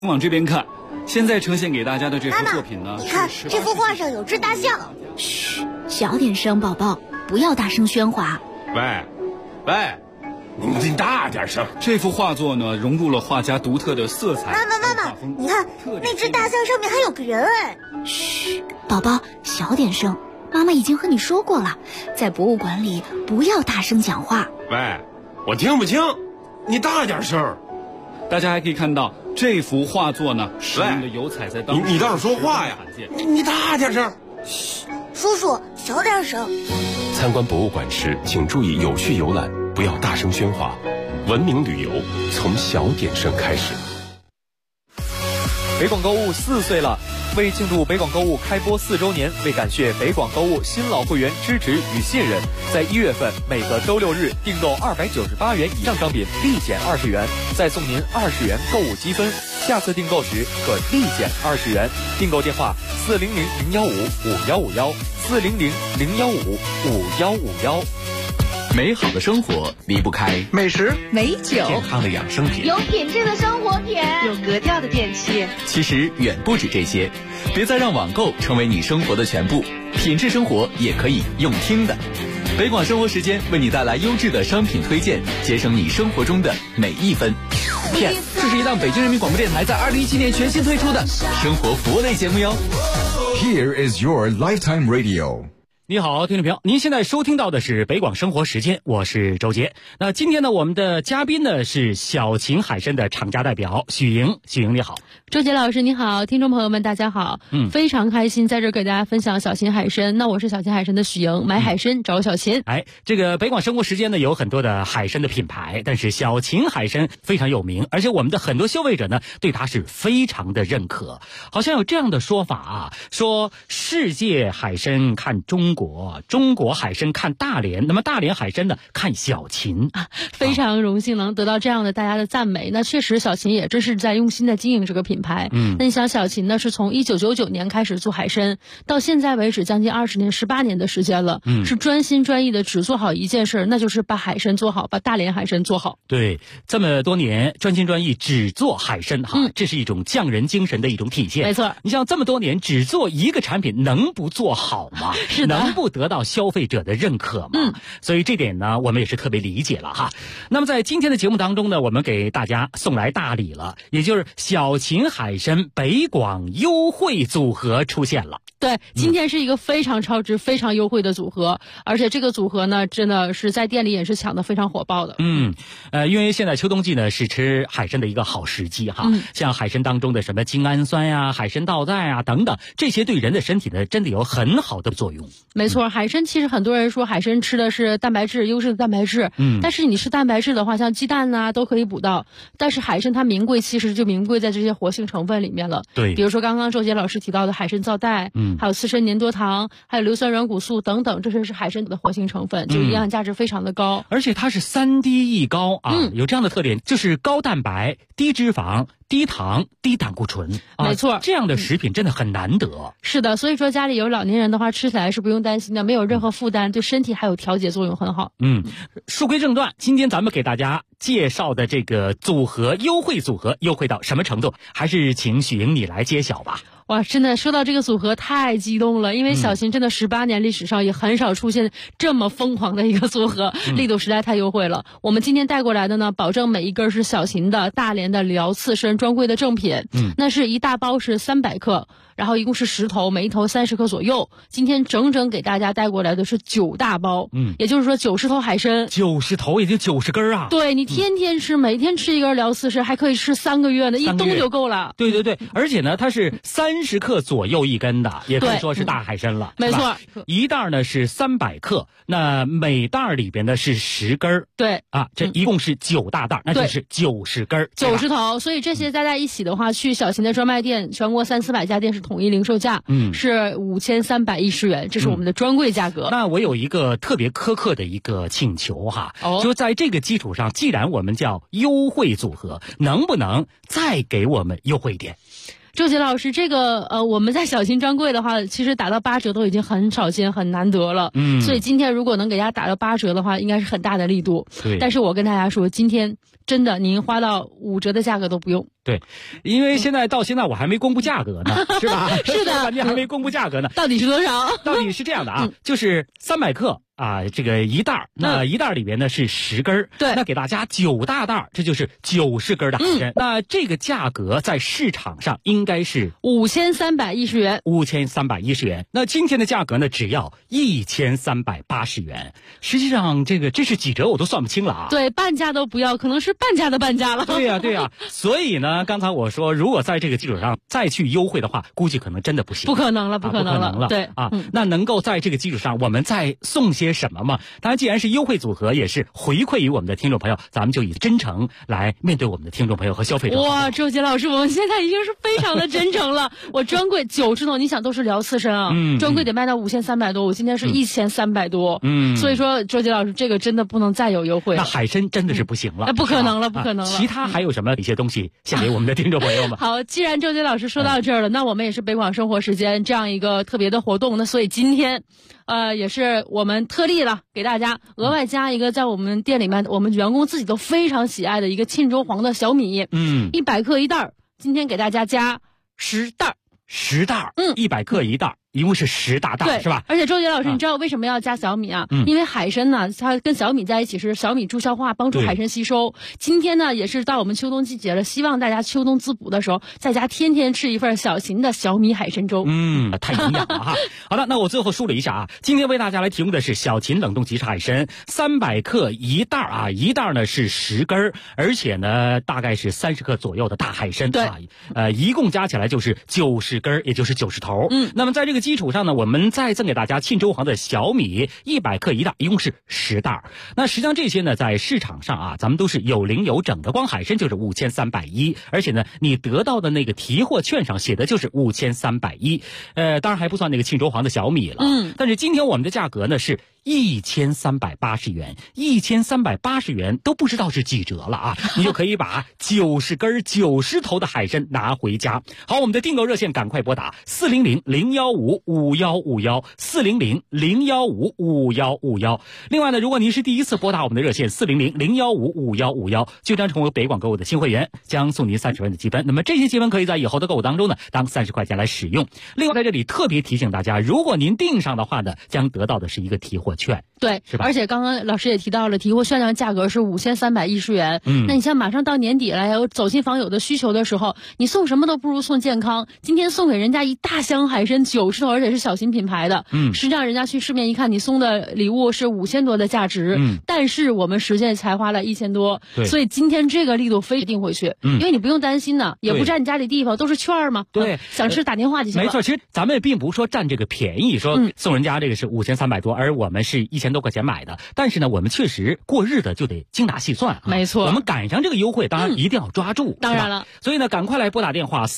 往这边看，现在呈现给大家的这幅作品呢， 你看这幅画上有只大象。 嘘，小点声，宝宝，不要大声喧哗。 喂，你大点声。 这幅画作呢，融入了画家独特的色彩。 妈妈，你看那只大象上面还有个人哎。 嘘，宝宝，小点声。妈妈已经和你说过了，在博物馆里不要大声讲话。 喂，我听不清，你大点声。 大家还可以看到这幅画作呢，使用的油彩在当中。 你倒是说话呀！你大点声。 嘘，叔叔小点声。 参观博物馆时，请注意有序游览，不要大声喧哗。文明旅游从小点声开始。 北广购物4岁了，为庆祝北广购物开播4周年，为感谢北广购物新老会员支持与信任，在1月份每个周6日订购298元以上商品立减20元，再送您20元购物积分，下次订购时可立减20元。订购电话400-015-5151，400-015-5151。 美好的生活离不开美食、 美酒、 健康的养生品， 有品质的生活品， 有格调的电器。 其实远不止这些，别再让网购成为你生活的全部，品质生活也可以用听的。北广生活时间为你带来优质的商品推荐，节省你生活中的每一分。Yes， 这是一档北京人民广播电台在2017年全新推出的生活服务类节目哟。 Here is your lifetime radio。 你好，听众朋友，您现在收听到的是北广生活时间，我是周杰。那今天呢，我们的嘉宾呢是小秦海参的厂家代表许莹。许莹你好。 周杰老师你好，听众朋友们大家好。非常开心在这给大家分享小秦海参。那我是小秦海参的许莹，买海参找小秦。 这个北广生活时间呢有很多的海参的品牌，但是小秦海参非常有名，而且我们的很多消费者呢对它是非常的认可。好像有这样的说法啊，说世界海参看中国，中国海参看大连，那么大连海参呢看小秦啊。非常荣幸能得到这样的大家的赞美。那确实小秦也真是在用心的经营这个品牌。那你想小秦呢是从1999年开始做海参，到现在为止将近20年18年的时间了。是专心专意的只做好一件事，那就是把海参做好，把大连海参做好。 对，这么多年专心专意只做海参这是一种匠人精神的一种体现。 没错， 你像这么多年只做一个产品，能不做好吗？ 是的， 能不得到消费者的认可吗？所以这点呢我们也是特别理解了哈。那么在今天的节目当中呢，我们给大家送来大礼了，也就是小秦海参北广优惠组合出现了。 对，今天是一个非常超值非常优惠的组合，而且这个组合呢真的是在店里也是抢得非常火爆的。 因为现在秋冬季呢是吃海参的一个好时机哈。像海参当中的什么精氨酸呀、海参皂苷啊等等，这些对人的身体呢真的有很好的作用。 没错，海参其实很多人说海参吃的是蛋白质，优质的蛋白质。但是你吃蛋白质的话，像鸡蛋啊都可以补到，但是海参它名贵其实就名贵在这些活性成分里面了。 对， 比如说刚刚周杰老师提到的海参皂苷，还有刺身粘多糖，还有硫酸软骨素等等，这些是海参的活性成分，就营养价值非常的高。 而且它是3低一高啊，有这样的特点，就是高蛋白、低脂肪、低糖、低胆固醇。 没错， 这样的食品真的很难得。 是的，所以说家里有老年人的话，吃起来是不用担心的，没有任何负担，对身体还有调节作用很好。 书归正传，今天咱们给大家介绍的这个组合优惠组合优惠到什么程度，还是请许莹你来揭晓吧。 哇，真的说到这个组合太激动了，因为小秦真的18年历史上也很少出现这么疯狂的一个组合，力度实在太优惠了。我们今天带过来的呢，保证每一根是小秦的大连的辽刺参专柜的正品。那是一大包是300克，然后一共是10头，每一头30克左右。今天整整给大家带过来的是9大包，也就是说90头海参 ，90头也就90根啊。 对，你天天吃，每天吃一根辽刺参，还可以吃3个月呢，一冬就够了。 对，而且呢，它是30克左右一根的，也可以说是大海参了。 没错， 一袋呢是300克，那每袋里边呢是10根。 对啊，这一共是9大袋，那就是90根 ，90头。所以这些加在一起的话，去小秦的专卖店，全国300-400家店是统一零售价，是5310元，这是我们的专柜价格。 那我有一个特别苛刻的一个请求哈，就在这个基础上，既然我们叫优惠组合，能不能再给我们优惠一点？ 周杰老师，这个我们在小秦专柜的话，其实打到8折都已经很少见、很难得了。所以今天如果能给大家打到8折的话，应该是很大的力度。 对， 但是我跟大家说，今天真的您花到5折的价格都不用。 对，因为到现在我还没公布价格呢，是吧？ 是的， 半天还没公布价格呢。 到底是多少？ 到底是这样的啊，就是300克啊，这个一袋，那一袋里边呢是10根， 对， 那给大家9大袋，这就是90根的海参。那这个价格在市场上应该是 5310元 ，5310元。那今天的价格呢，只要1380元。实际上，这是几折我都算不清了啊。 对，半价都不要，可能是半价的半价了。 对呀。所以呢，刚才我说，如果在这个基础上再去优惠的话，估计可能真的不行。 不可能了。对啊，那能够在这个基础上，我们再送些什么嘛？当然，既然是优惠组合，也是回馈于我们的听众朋友，咱们就以真诚来面对我们的听众朋友和消费者。 哇，周杰老师，我们现在已经是非常的真诚了。我专柜90头，你想都是聊刺身啊，专柜得卖到5300多，我今天是1300多，所以说周杰老师，这个真的不能再有优惠了。 那海参真的是不行了， 不可能了。 其他还有什么一些东西献给我们的听众朋友们？ 好，既然周杰老师说到这儿了，那我们也是北广生活时间这样一个特别的活动，那所以今天，也是我们特例了，给大家额外加一个在我们店里面我们员工自己都非常喜爱的一个沁州黄的小米，100克一袋，今天给大家加10袋 ，10袋，100克一袋。一共是10大袋，是吧？ 而且周杰老师，你知道为什么要加小米啊？因为海参呢，它跟小米在一起是小米助消化，帮助海参吸收。今天呢，也是到我们秋冬季节了，希望大家秋冬滋补的时候，在家天天吃一份小型的小米海参粥。 太营养了哈。好的，那我最后梳理一下啊，今天为大家来提供的是小秦冷冻即食海参，300克一袋啊，一袋呢是10根，而且呢大概是30克左右的大海参， 对， 一共加起来就是90根，也就是90头。那么在这个基础上呢，我们再赠给大家沁州黄的小米100克一袋，一共是10袋。那实际上这些呢，在市场上啊，咱们都是有零有整的，光海参就是5310，而且呢，你得到的那个提货券上写的就是5310，当然还不算那个沁州黄的小米了。但是今天我们的价格呢是1380元，1380元都不知道是几折了啊！你就可以把90根90头的海参拿回家。好，我们的订购热线赶快拨打400-015-5151，400-015-5151。另外呢，如果您是第一次拨打我们的热线400-015-5151，就将成为北广购物的新会员，将送您30元的积分。那么这些积分可以在以后的购物当中呢，当30块钱来使用。另外在这里特别提醒大家，如果您订上的话呢，将得到的是一个提货券。 对， 是吧？ 而且刚刚老师也提到了，提货券上价格是5310元。那你像马上到年底了，有走亲访友的需求的时候，你送什么都不如送健康。今天送给人家一大箱海参90头，而且是小型品牌的。实际上人家去市面一看，你送的礼物是5000多的价值，但是我们实际才花了1000多。所以今天这个力度非定回去，因为你不用担心呢，也不占你家里地方，都是券嘛。 对， 想吃打电话就行了。 没错，其实咱们并不是说占这个便宜，说送人家这个是5300多，而我们是1000多块钱买的。但是呢，我们确实过日子就得精打细算。 没错， 我们赶上这个优惠，当然一定要抓住。 当然了， 所以呢，赶快来拨打电话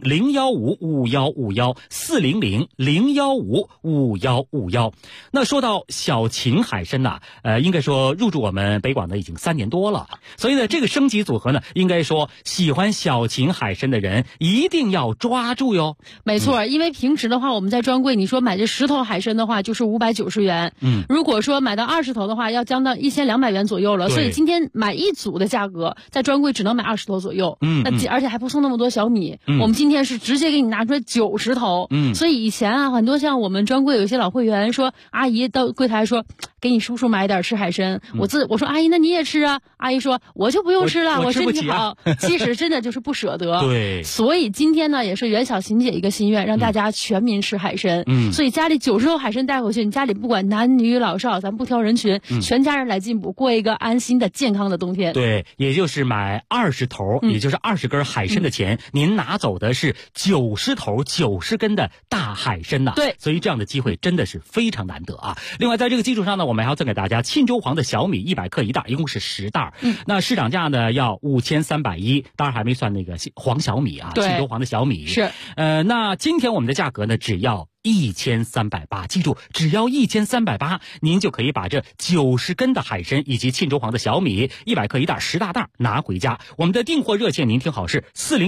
400-015-5151，400-015-5151。那说到小秦海参呐，应该说入驻我们北广呢已经3年多了，所以呢，这个升级组合呢，应该说喜欢小秦海参的人一定要抓住哟。 没错，因为平时的话，我们在专柜，你说买这10头海参的话，就是590元。如果说买到20头的话，要将到1200元左右了。所以今天买一组的价格，在专柜只能买20头左右。而且还不送那么多小米。我们今天是直接给你拿出来90头。所以以前啊，很多像我们专柜有一些老会员说，阿姨到柜台说，给你叔叔买点吃海参。我说阿姨，那你也吃啊？阿姨说我就不用吃了，我身体好。其实真的就是不舍得。 对。 所以今天呢，也是袁小琴姐一个心愿，让大家全民吃海参。所以家里90头海参带回去，你家里不管男女老少，咱不挑人群，全家人来进补，过一个安心的健康的冬天。 对，也就是买20头，也就是20根海参的钱，您拿走的是90头90根的大海参呐。 对， 所以这样的机会真的是非常难得啊。另外在这个基础上呢，我们还要赠给大家沁州黄的小米100克一袋，一共是10袋。那市场价呢要5310，当然还没算那个黄小米啊，沁州黄的小米是。 那今天我们的价格呢只要 1380，记住，只要1380，您就可以把这90根的海参以及沁州黄的小米100克1袋10大袋拿回家。我们的订货热线您听好是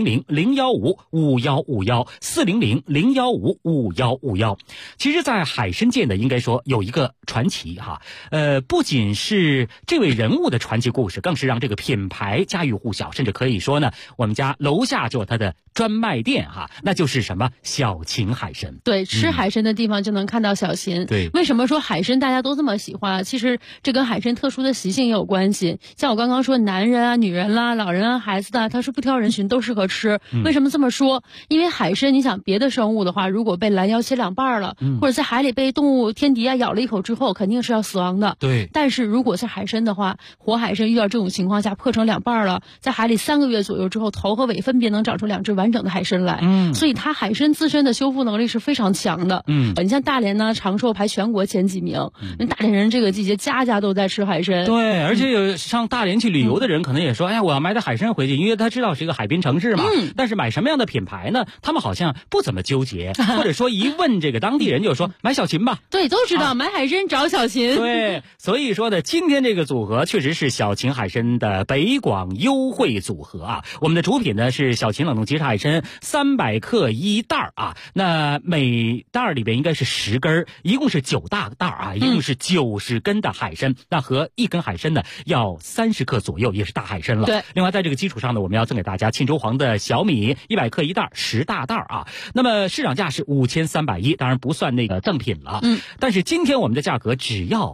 400-015-5151，400-015-5151。其实在海参界呢，应该说有一个传奇哈，不仅是这位人物的传奇故事，更是让这个品牌家喻户晓，甚至可以说呢，我们家楼下就有它的专卖店哈，那就是什么小秦海参。 对，吃海参的地方就能看到小秦。 对， 为什么说海参大家都这么喜欢？其实这跟海参特殊的习性也有关系。像我刚刚说，男人啊、女人啦、老人啊、孩子的，他是不挑人群，都适合吃。为什么这么说？因为海参，你想别的生物的话，如果被拦腰切2半了，或者在海里被动物天敌啊咬了一口之后，肯定是要死亡的。 对。 但是如果是海参的话，活海参遇到这种情况下破成2半了，在海里3个月左右之后，头和尾分别能长出2只完整的海参来。所以它海参自身的修复能力是非常强的。你像大连呢，长寿排全国前几名。大连人这个季节家家都在吃海参。 对，而且有上大连去旅游的人可能也说，哎呀，我要买点海参回去，因为他知道是一个海滨城市嘛。但是买什么样的品牌呢？他们好像不怎么纠结，或者说一问这个当地人就说买小秦吧。 对，都知道买海参找小秦。 对，所以说呢，今天这个组合确实是小秦海参的北广优惠组合啊。我们的主品呢是小秦冷冻即食海参300克1袋啊，那每袋里边应该是10根，一共是9大袋啊，一共是90根的海参。那和1根海参呢要30克左右，也是大海参了。 对。 另外在这个基础上呢，我们要赠给大家沁州黄的小米100克1袋10大袋啊。那么市场价是5310，当然不算那个赠品了。但是今天我们的价格只要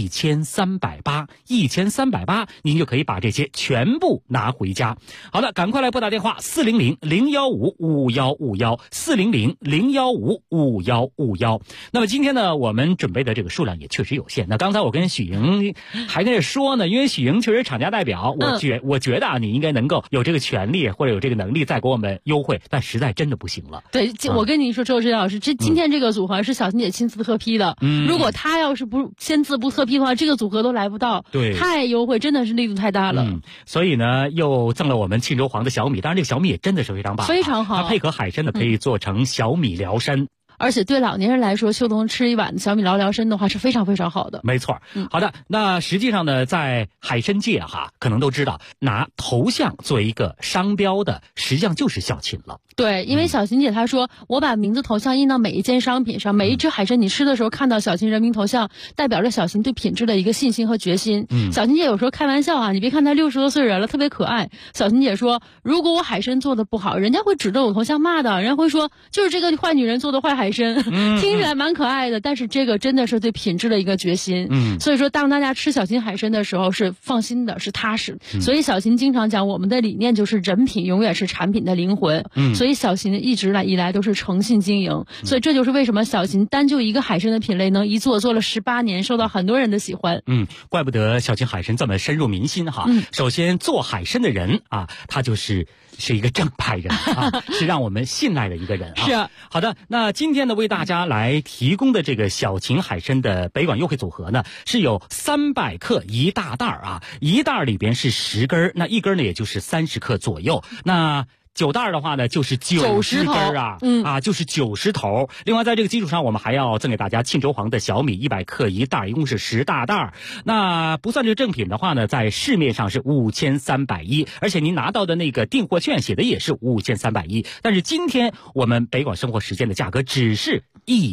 1380，1380，您就可以把这些全部拿回家。好的，赶快来拨打电话400-015-5151，400-015-5151。那么今天呢，我们准备的这个数量也确实有限。那刚才我跟许莹还跟着说呢，因为许莹确实厂家代表，我觉得啊，你应该能够有这个权利或者有这个能力再给我们优惠，但实在真的不行了。 对，我跟你说，周志老师，今天这个组合是小秦姐亲自特批的。如果她要是不签字不特批的话，这个组合都来不到。 对， 太优惠，真的是力度太大了。 所以呢，又赠了我们沁州黄的小米，当然这个小米也真的是非常棒， 非常好。 它配合海参呢，可以做成小米辽参。 而且对老年人来说，秋冬吃一碗小米辽参的话是非常非常好的。 没错。好的，那实际上呢，在海参界哈，可能都知道拿头像作为一个商标的，实际上就是小秦了。 对，因为小秦姐她说，我把名字头像印到每一件商品上，每一只海参你吃的时候看到小秦人名头像，代表着小秦对品质的一个信心和决心。小秦姐有时候开玩笑啊，你别看她60多岁人了，特别可爱。小秦姐说，如果我海参做的不好，人家会指着我头像骂的，人家会说就是这个坏女人做的坏海参。听起来蛮可爱的，但是这个真的是对品质的一个决心。所以说当大家吃小秦海参的时候是放心的，是踏实。所以小秦经常讲，我们的理念就是人品永远是产品的灵魂。所以小秦一直以来都是诚信经营。所以这就是为什么小秦单就一个海参的品类能一做了18年，受到很多人的喜欢。 怪不得小秦海参这么深入民心哈。首先做海参的人啊，他是一个正派人啊，是让我们信赖的一个人啊。 是。 好的，那今天呢为大家来提供的这个小秦海参的北广优惠组合呢，是有300克1大袋啊，1袋里边是10根，那1根呢也就是30克左右。那9袋的话呢，就是90根啊，就是90头。另外，在这个基础上，我们还要赠给大家沁州黄的小米100克1袋，一共是10大袋。那不算这个正品的话呢，在市面上是5310，而且您拿到的那个订货券写的也是5310。但是今天我们北广生活时间的价格只是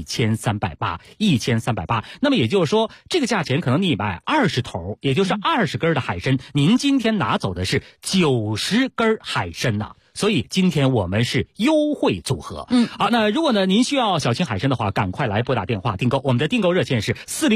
1380，1380。那么也就是说，这个价钱可能你买20头，也就是20根的海参，您今天拿走的是90根海参呐。所以今天我们是优惠组合。好，那如果呢您需要小秦海参的话，赶快来拨打电话订购。我们的订购热线是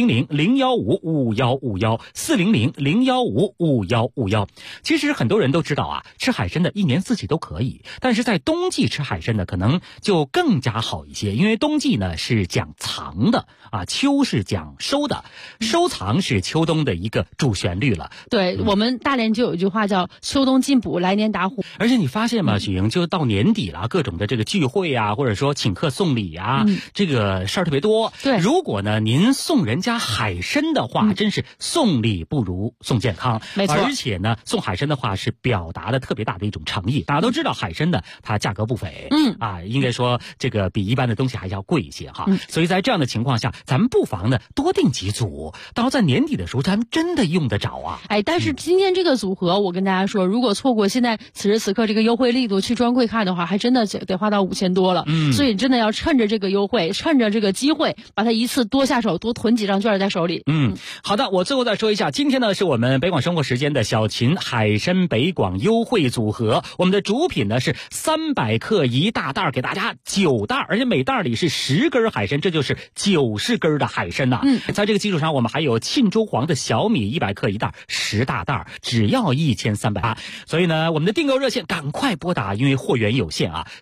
400-015-5151，400-015-5151。其实很多人都知道啊，吃海参的一年四季都可以，但是在冬季吃海参呢，可能就更加好一些，因为冬季呢是讲藏的啊，秋是讲收的，收藏是秋冬的一个主旋律了。 对，我们大连就有一句话叫秋冬进补，来年打虎。 而且你发现吗？ 了，许莹，就到年底了，各种的这个聚会啊，或者说请客送礼啊，这个事儿特别多。 对， 如果呢您送人家海参的话，真是送礼不如送健康。 没错， 而且呢，送海参的话是表达了特别大的一种诚意。大家都知道海参呢，它价格不菲，应该说这个比一般的东西还要贵一些哈。所以在这样的情况下，咱们不妨呢多订几组，到在年底的时候，咱们真的用得着啊。 但是今天这个组合，我跟大家说，如果错过现在此时此刻这个优惠力度去专柜看的话，还真的得花到5000多了。所以真的要趁着这个优惠，趁着这个机会，把它一次多下手，多囤几张券在手里。 好的，我最后再说一下，今天呢是我们北广生活时间的小秦海参北广优惠组合，我们的主品呢是300克一大袋，给大家9袋，而且每袋里是10根海参，这就是90根的海参呐。在这个基础上，我们还有沁州黄的小米100克一袋，10大袋，只要1300。所以呢，我们的订购热线赶快拨打，因为货源有限啊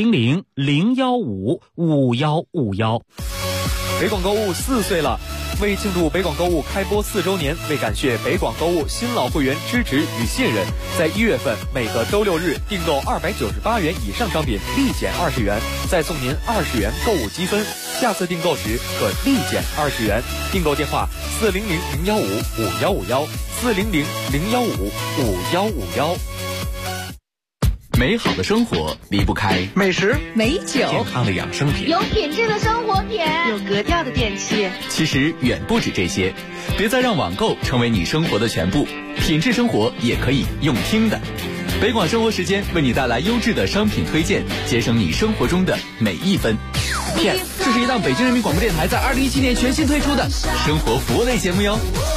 ，400-015-5151。 北广购物4岁了，为庆祝北广购物开播4周年，为感谢北广购物新老会员支持与信任，在1月份每个周6日订购298元以上商品立减20元，再送您20元购物积分，下次订购时可立减20元。订购电话400-015-5151，400-015-5151。 美好的生活离不开美食、 美酒、 健康的养生品， 有品质的生活品， 有格调的电器。 其实远不止这些，别再让网购成为你生活的全部，品质生活也可以用听的。北广生活时间为你带来优质的商品推荐，节省你生活中的每一分。 这是一档北京人民广播电台在2017年全新推出的生活服务类节目哟。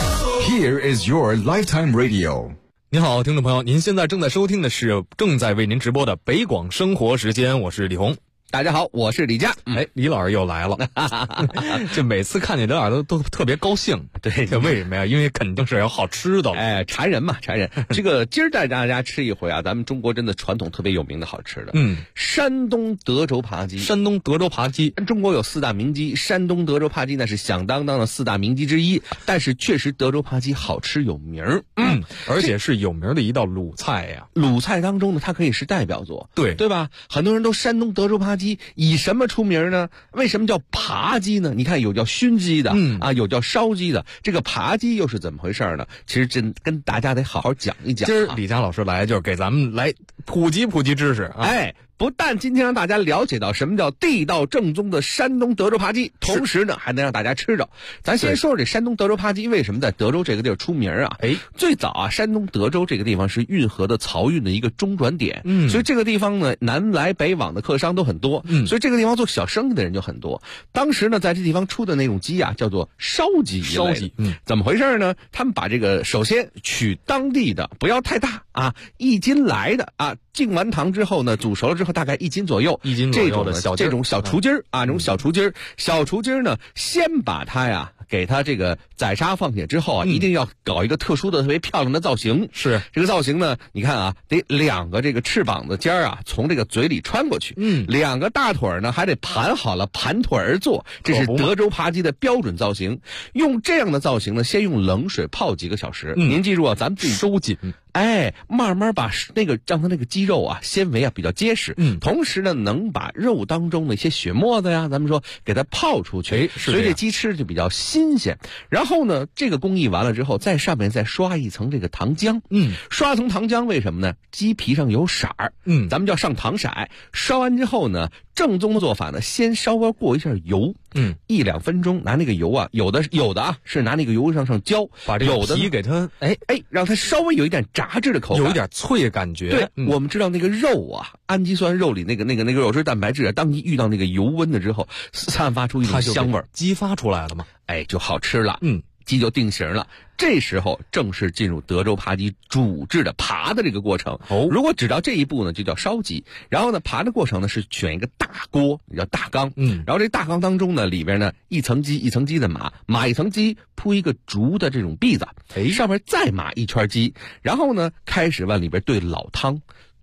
Here is your lifetime radio。 您好，听众朋友，您现在正在收听的是正在为您直播的北广生活时间，我是李红。 大家好，我是李佳。 李老师又来了，就每次看见李老师都特别高兴。 对， 这为什么呀？因为肯定是有好吃的了。 馋人嘛，馋人。这个今儿带大家吃一回啊，咱们中国真的传统特别有名的好吃的。山东德州扒鸡。 山东德州扒鸡， 中国有4大名鸡，山东德州扒鸡那是响当当的4大名鸡之一。但是确实德州扒鸡好吃有名儿， 而且是有名的一道鲁菜呀。 鲁菜当中呢，它可以是代表作， 对吧？很多人都山东德州扒鸡以什么出名呢？为什么叫扒鸡呢？你看有叫熏鸡的，有叫烧鸡的，这个扒鸡又是怎么回事呢？其实真跟大家得好好讲一讲。 今儿李佳老师来就是给咱们来普及知识啊。 不但今天让大家了解到什么叫地道正宗的山东德州扒鸡，同时呢还能让大家吃着。咱先说说这山东德州扒鸡为什么在德州这个地儿出名啊？最早啊，山东德州这个地方是运河的漕运的一个中转点，所以这个地方呢南来北往的客商都很多，所以这个地方做小生意的人就很多。当时呢在这地方出的那种鸡啊叫做烧鸡，怎么回事呢？他们把这个首先取当地的，不要太大啊，1斤来的啊，进完糖之后呢煮熟了之后大概1斤左右，这种小雏鸡儿啊，这种小雏鸡儿呢，先把它呀给它这个宰杀放血之后啊，一定要搞一个特殊的特别漂亮的造型。 是这个造型呢，你看啊，得2个这个翅膀的尖儿啊从这个嘴里穿过去，2个大腿呢还得盘好了，盘腿而坐，这是德州扒鸡的标准造型。用这样的造型呢，先用冷水泡几个小时。您记住啊，咱们自己收紧。 慢慢把让它那个鸡肉啊纤维啊比较结实，同时呢能把肉当中的一些血沫子呀，咱们说给它泡出去，所以这鸡吃就比较新鲜。然后呢，这个工艺完了之后，在上面再刷一层这个糖浆，刷一层糖浆为什么呢？鸡皮上有色儿，咱们叫上糖色。刷完之后呢，正宗的做法呢，先稍微过一下油，1-2分钟，拿那个油啊，有的啊是拿那个油上浇， 把这个皮给它让它稍微有一点炸制的口感， 有一点脆的感觉。 对，我们知道那个肉啊，氨基酸肉里那个肉质蛋白质啊，当你遇到那个油温的之后，散发出一种香味儿， 激发出来了嘛， 就好吃了。鸡就定型了。这时候正式进入德州扒鸡煮制的扒的这个过程。如果只到这一步呢，就叫烧鸡。然后呢，扒的过程呢是选一个大锅，叫大缸。然后这大缸当中呢，里边呢一层鸡一层鸡的码一层鸡，铺一个竹的这种篦子，上面再码一圈鸡，然后呢开始往里边兑老汤。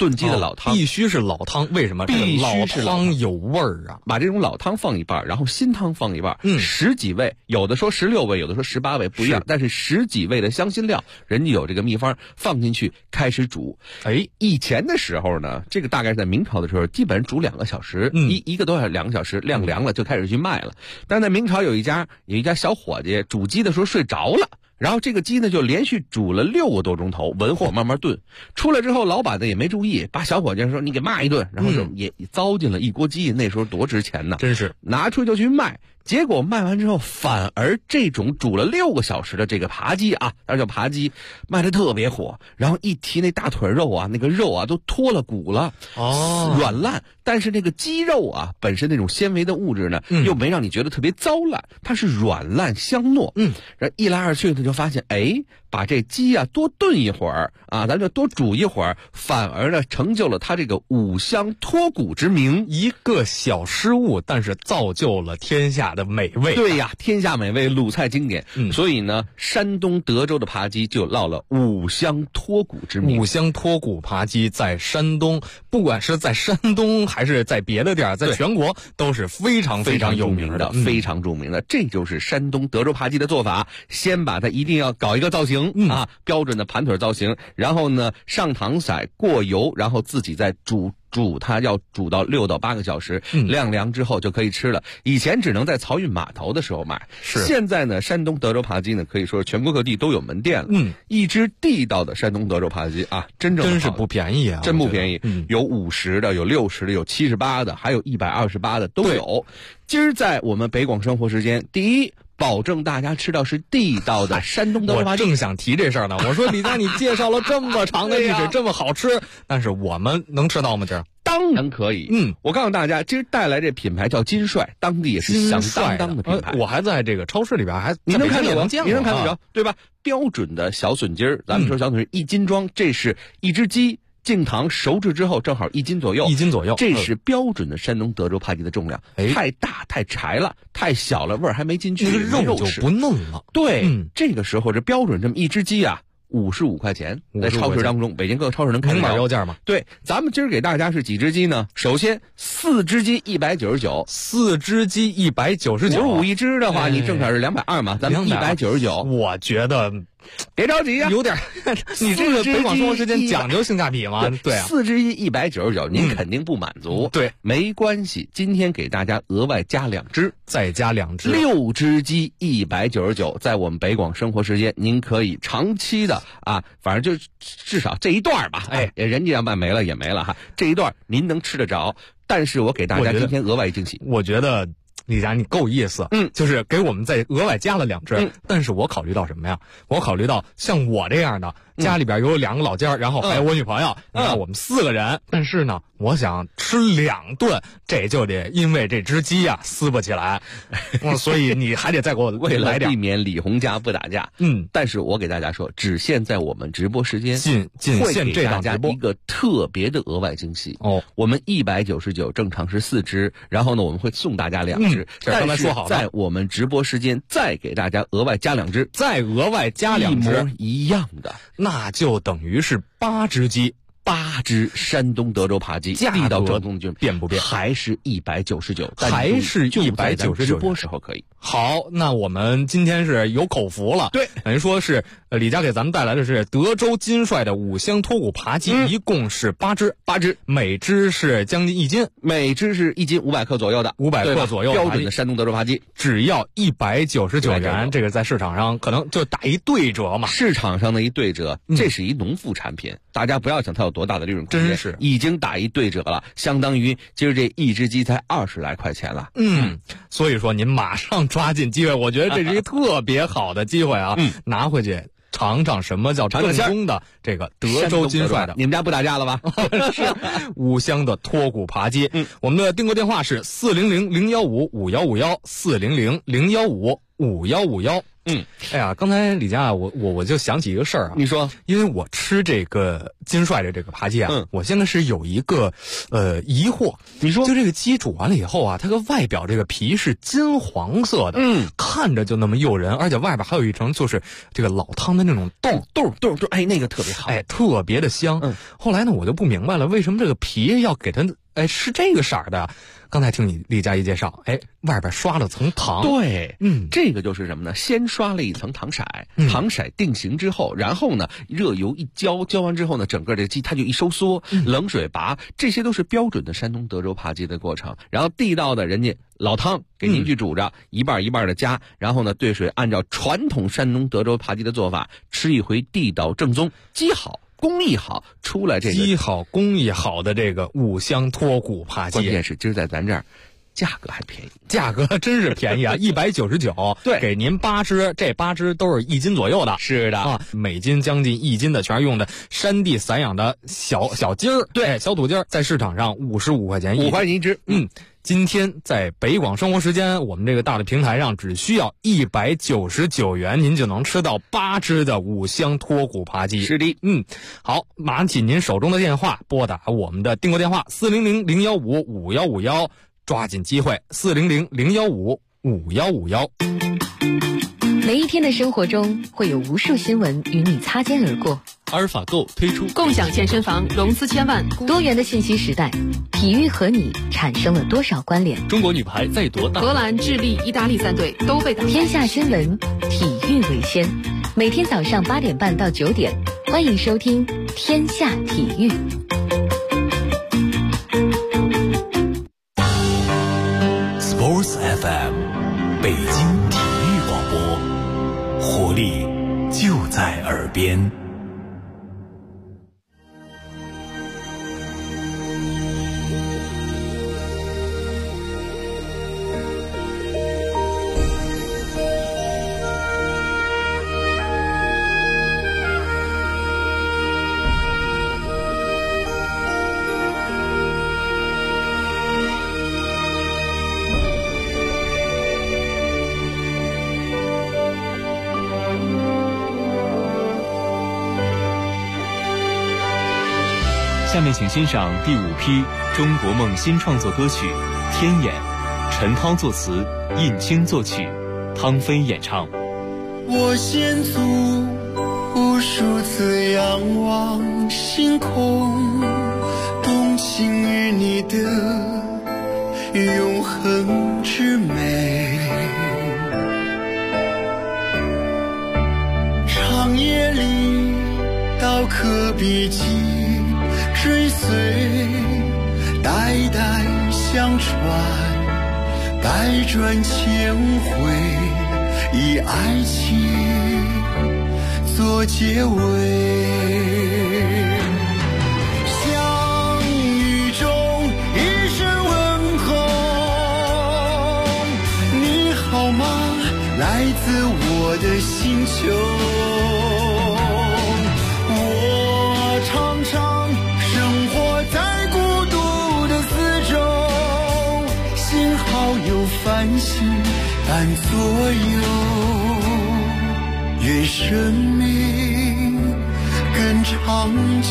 炖鸡的老汤， 必须是老汤。为什么？ 必须是老汤有味儿啊！ 把这种老汤放一半，然后新汤放一半，十几味，有的说16味，有的说18味，不一样。但是十几味的香辛料，人家有这个秘方，放进去开始煮。以前的时候呢，这个大概是在明朝的时候，基本上煮2个小时，一个多小时2个小时，晾凉了就开始去卖了。但在明朝有一家小伙计煮鸡的时候睡着了。然后这个鸡呢就连续煮了6个多钟头，文火慢慢炖。出来之后，老板呢也没注意，把小伙计说你给骂一顿，然后就也糟践了一锅鸡。那时候多值钱呢， 真是拿出去就去卖。结果卖完之后，反而这种煮了6个小时的这个扒鸡啊，那叫扒鸡，卖得特别火。然后一提那大腿肉啊，那个肉啊都脱了骨了，软烂。但是那个鸡肉啊，本身那种纤维的物质呢，又没让你觉得特别糟烂，它是软烂香糯。然后一来二去呢，就发现把这鸡啊多炖一会儿啊，咱就多煮一会儿，反而呢成就了它这个五香脱骨之名。 一个小失误，但是造就了天下的美味。 对呀，天下美味，鲁菜经典。所以呢，山东德州的扒鸡就落了五香脱骨之名。 五香脱骨扒鸡在山东，不管是在山东还是在别的地儿，在全国都是非常非常有名的， 非常著名的。这就是山东德州扒鸡的做法，先把它一定要搞一个造型。标准的盘腿造型，然后呢上糖色过油，然后自己再煮它，要煮到6到8个小时，晾凉之后就可以吃了。以前只能在漕运码头的时候买，现在呢山东德州扒鸡呢可以说全国各地都有门店了。一只地道的山东德州扒鸡啊，真是不便宜啊， 真不便宜。有50的，有60的，有78的，还有128的都有。今儿在我们北广生活时间，第一，保证大家吃到是地道的山东德州扒鸡。 我正想提这事儿呢，我说李佳，你介绍了这么长的历史，这么好吃，但是我们能吃到吗？今儿当然可以。我告诉大家，今儿带来这品牌叫金帅，当地也是响当当的品牌。 我还在这个超市里边你能看见过， 你能看得着，对吧？标准的小笋筋儿，咱们说小笋筋1斤装，这是一只鸡。净糖熟制之后正好1斤左右，这是标准的山东德州扒鸡的重量。太大太柴了，太小了味儿还没进去， 肉就不嫩了。 对，这个时候这标准这么一只鸡啊，55块钱，在超市当中，北京各个超市能看到。 明码标价嘛。 对，咱们今儿给大家是几只鸡呢？首先4只鸡199，4 只鸡199，55 一只的话，你正好是220嘛，咱们199。 我觉得。 别着急呀， 有点，你这个北广生活时间讲究性价比吗？对啊 ，4只鸡199，您肯定不满足。 对， 没关系，今天给大家额外加2只， 再加2只 ，6只鸡199，在我们北广生活时间，您可以长期的啊，反正就至少这一段吧，人家要卖没了也没了哈，这一段您能吃得着。但是我给大家今天额外惊喜， 我觉得。李佳，你够意思，就是给我们再额外加了2只，但是我考虑到什么呀？我考虑到像我这样的，家里边有2个老家，然后还有我女朋友，你看我们4个人，但是呢，我想吃2顿，这就得因为这只鸡呀撕不起来，所以你还得再给我为了来点， 避免李红家不打架。但是我给大家说，只限在我们直播时间， 仅限这档直播一个特别的额外惊喜哦。我们199正常是4只，然后呢我们会送大家2只， 刚才说好了， 在我们直播时间再给大家额外加2只， 再额外加2只， 一模一样的， 那就等于是8只鸡。 8只山东德州扒鸡， 地道正宗军变不变？ 还是199， 还是199， 直播时候可以。 好，那我们今天是有口福了。 对， 等于说是李佳给咱们带来的是德州金帅的五香脱骨扒鸡，一共是8只，每只是将近1斤， 每只是1斤500克左右的 ，500克左右， 标准的山东德州扒鸡， 只要199元。这个在市场上可能就打一对折嘛。 市场上的一对折，这是一农副产品，大家不要想它有多大的利润空间， 真是已经打一对折了，相当于今儿这一只鸡才20来块钱了。 所以说您马上抓紧机会，我觉得这是一个特别好的机会啊！拿回去尝尝什么叫正宗的这个德州金帅的。 你们家不打架了吧？ 是五香的脱骨扒鸡。我们的订购电话是400-015-5151，400-015-5151。 哎呀，刚才李佳，我就想起一个事儿啊。 你说， 因为我吃这个金帅的这个扒鸡啊，我现在是有一个疑惑。 你说， 就这个鸡煮完了以后啊，它个外表这个皮是金黄色的，看着就那么诱人，而且外边还有一层就是这个老汤的那种豆， 哎，那个特别好， 哎，特别的香。后来呢，我就不明白了，为什么这个皮要给它是这个色儿的？刚才听你李佳怡介绍，外边刷了层糖。 对，这个就是什么呢？先刷了一层糖色，糖色定型之后，然后呢，热油一浇，浇完之后呢，整个这鸡它就一收缩，冷水拔，这些都是标准的山东德州扒鸡的过程。然后地道的人家老汤给您去煮着，一半一半的加，然后呢兑水，按照传统山东德州扒鸡的做法，吃一回地道正宗，鸡好。工艺好，出来这个鸡好工艺好的这个五香脱骨扒鸡， 关键是今儿在咱这儿价格还便宜， 价格真是便宜啊，199， 对， 给您8只，这8只都是1斤左右的， 是的啊，每斤将近1斤的，全是用的山地散养的小鸡儿， 对， 小土鸡儿，在市场上55块钱 5块钱一只， 今天在北广生活时间，我们这个大的平台上，只需要199元，您就能吃到8只的五香脱骨扒鸡。 是的， 好，拿起您手中的电话，拨打我们的订购电话400-015-5151，抓紧机会，400-015-5151。 每一天的生活中，会有无数新闻与你擦肩而过。 阿尔法购推出共享健身房融资千万， 多元的信息时代，体育和你产生了多少关联？ 中国女排再夺大， 荷兰、智利、意大利3队都被打。 天下新闻，体育为先。每天早上8点半到9点，欢迎收听《天下体育》。 Sports FM， 北京体育广播，活力就在耳边。 下面请欣赏第5批中国梦新创作歌曲《天眼》，陈涛作词，印青作曲，汤飞演唱。 我先祖无数次仰望星空，动情于你的永恒之美。长夜里刀刻笔迹追随，代代相传，百转千回，以爱情做结尾。相遇中一声问候，你好吗？来自我的星球。繁星伴左右，愿生命更长久。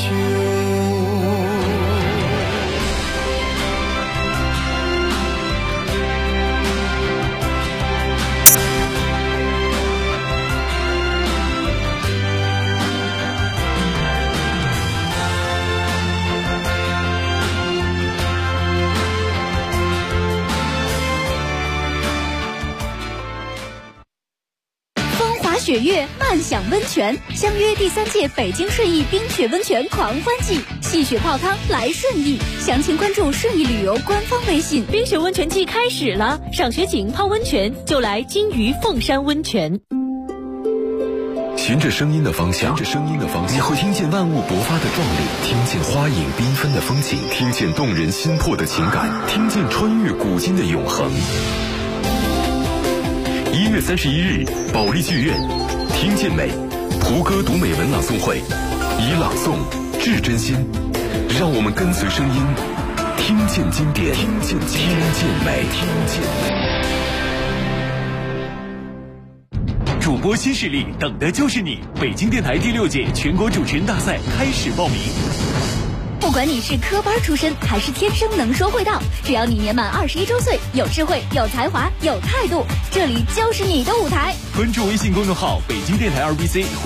雪月漫享温泉，相约第3届北京顺义冰雪温泉狂欢季，戏雪泡汤来顺义，详情关注顺义旅游官方微信。 冰雪温泉季开始了，赏雪景泡温泉就来金鱼凤山温泉。 循着声音的方向，你会听见万物勃发的壮丽，听见花影缤纷的风景，听见动人心魄的情感，听见穿越古今的永恒。1月31日，保利剧院，听见美，蒲歌读美文朗诵会，以朗诵致真心，让我们跟随声音，听见经典，听见美。 祝播新势力，等的就是你！北京电台第6届全国主持人大赛开始报名。 不管你是科班出身还是天生能说会道，只要你年满21周岁，有智慧、有才华、有态度，这里就是你的舞台。 关注微信公众号北京电台2BC。